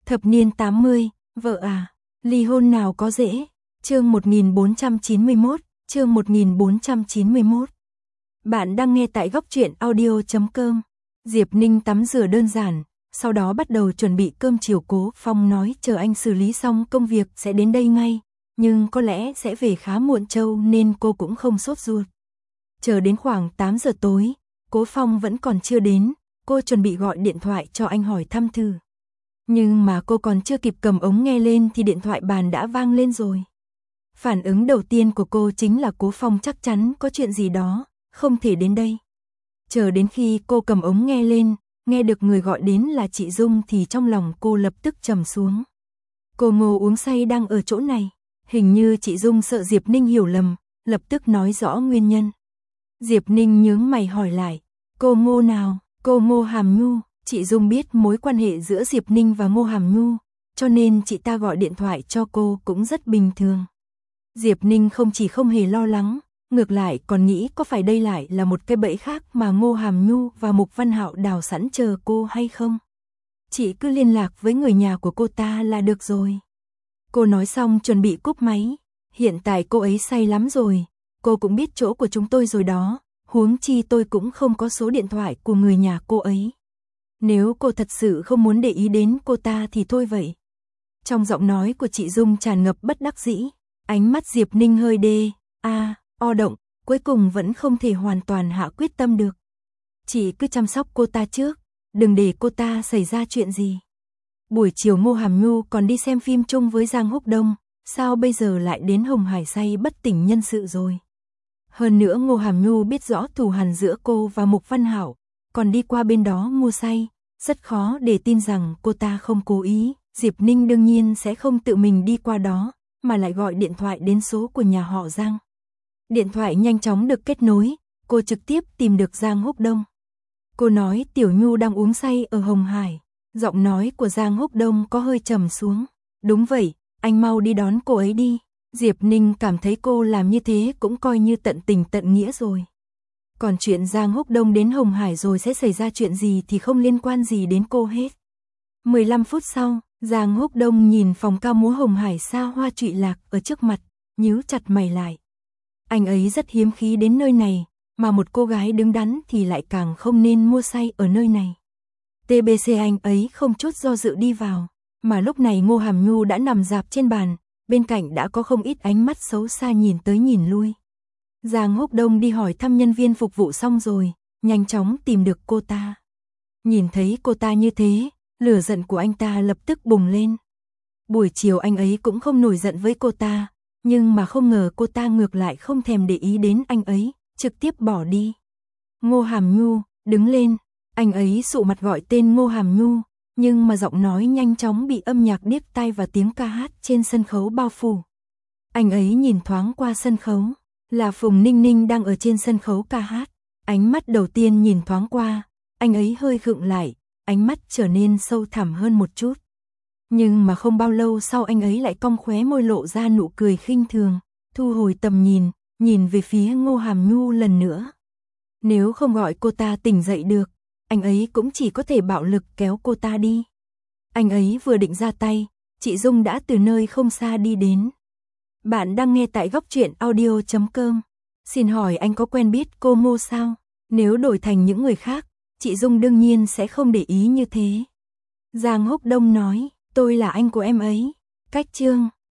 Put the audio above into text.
Thập niên 80, vợ à, ly hôn nào có dễ. Chương 1491, chương 1491. Bạn đang nghe tại góc truyện audio.com. Diệp Ninh tắm rửa đơn giản, sau đó bắt đầu chuẩn bị cơm chiều. Cố Phong nói chờ anh xử lý xong công việc sẽ đến đây ngay, nhưng có lẽ sẽ về khá muộn châu nên cô cũng không sốt ruột. Chờ đến khoảng 8 giờ tối, Cố Phong vẫn còn chưa đến, cô chuẩn bị gọi điện thoại cho anh hỏi thăm thử. Nhưng mà cô còn chưa kịp cầm ống nghe lên thì điện thoại bàn đã vang lên rồi. Phản ứng đầu tiên của cô chính là Cố Phong chắc chắn có chuyện gì đó, không thể đến đây. Chờ đến khi cô cầm ống nghe lên, nghe được người gọi đến là chị Dung thì trong lòng cô lập tức trầm xuống. Cô Ngô uống say đang ở chỗ này, hình như chị Dung sợ Diệp Ninh hiểu lầm, lập tức nói rõ nguyên nhân. Diệp Ninh nhướng mày hỏi lại, cô Ngô nào? Cô Ngô Hàm Nhu. Chị Dung biết mối quan hệ giữa Diệp Ninh và Ngô Hàm Nhu, cho nên chị ta gọi điện thoại cho cô cũng rất bình thường. Diệp Ninh không chỉ không hề lo lắng, ngược lại còn nghĩ có phải đây lại là một cái bẫy khác mà Ngô Hàm Nhu và Mục Văn Hạo đào sẵn chờ cô hay không. Chị cứ liên lạc với người nhà của cô ta là được rồi. Cô nói xong chuẩn bị cúp máy, hiện tại cô ấy say lắm rồi, cô cũng biết chỗ của chúng tôi rồi đó, huống chi tôi cũng không có số điện thoại của người nhà cô ấy. Nếu cô thật sự không muốn để ý đến cô ta thì thôi vậy. Trong giọng nói của chị Dung tràn ngập bất đắc dĩ, ánh mắt Diệp Ninh hơi o động, cuối cùng vẫn không thể hoàn toàn hạ quyết tâm được. Chị cứ chăm sóc cô ta trước, đừng để cô ta xảy ra chuyện gì. Buổi chiều Ngô Hàm Nhu còn đi xem phim chung với Giang Húc Đông, sao bây giờ lại đến Hồng Hải say bất tỉnh nhân sự rồi. Hơn nữa Ngô Hàm Nhu biết rõ thù hằn giữa cô và Mục Văn Hạo, còn đi qua bên đó mua say, rất khó để tin rằng cô ta không cố ý. Diệp Ninh đương nhiên sẽ không tự mình đi qua đó, mà lại gọi điện thoại đến số của nhà họ Giang. Điện thoại nhanh chóng được kết nối, cô trực tiếp tìm được Giang Húc Đông. Cô nói Tiểu Nhu đang uống say ở Hồng Hải. Giọng nói của Giang Húc Đông có hơi trầm xuống. Đúng vậy, anh mau đi đón cô ấy đi. Diệp Ninh cảm thấy cô làm như thế cũng coi như tận tình tận nghĩa rồi. Còn chuyện Giang Húc Đông đến Hồng Hải rồi sẽ xảy ra chuyện gì thì không liên quan gì đến cô hết. 15 phút sau, Giang Húc Đông nhìn phòng ca múa Hồng Hải xa hoa trụy lạc ở trước mặt, nhíu chặt mày lại. Anh ấy rất hiếm khí đến nơi này, mà một cô gái đứng đắn thì lại càng không nên mua say ở nơi này. TBC anh ấy không chút do dự đi vào, mà lúc này Ngô Hàm Nhu đã nằm rạp trên bàn, bên cạnh đã có không ít ánh mắt xấu xa nhìn tới nhìn lui. Giang Húc Đông đi hỏi thăm nhân viên phục vụ xong rồi, nhanh chóng tìm được cô ta. Nhìn thấy cô ta như thế, lửa giận của anh ta lập tức bùng lên. Buổi chiều anh ấy cũng không nổi giận với cô ta, nhưng mà không ngờ cô ta ngược lại không thèm để ý đến anh ấy, trực tiếp bỏ đi. Ngô Hàm Nhu, đứng lên. Anh ấy sụ mặt gọi tên Ngô Hàm Nhu, nhưng mà giọng nói nhanh chóng bị âm nhạc điếc tai và tiếng ca hát trên sân khấu bao phủ. Anh ấy nhìn thoáng qua sân khấu, là Phùng Ninh Ninh đang ở trên sân khấu ca hát. Ánh mắt đầu tiên nhìn thoáng qua, anh ấy hơi khựng lại, ánh mắt trở nên sâu thẳm hơn một chút. Nhưng mà không bao lâu sau anh ấy lại cong khóe môi lộ ra nụ cười khinh thường, thu hồi tầm nhìn, nhìn về phía Ngô Hàm Nhu lần nữa. Nếu không gọi cô ta tỉnh dậy được, anh ấy cũng chỉ có thể bạo lực kéo cô ta đi. Anh ấy vừa định ra tay, chị Dung đã từ nơi không xa đi đến. Bạn đang nghe tại góc truyện audio.com. Xin hỏi anh có quen biết cô Ngô sao? Nếu đổi thành những người khác, chị Dung đương nhiên sẽ không để ý như thế. Giang Húc Đông nói, tôi là anh của em ấy. Cách chương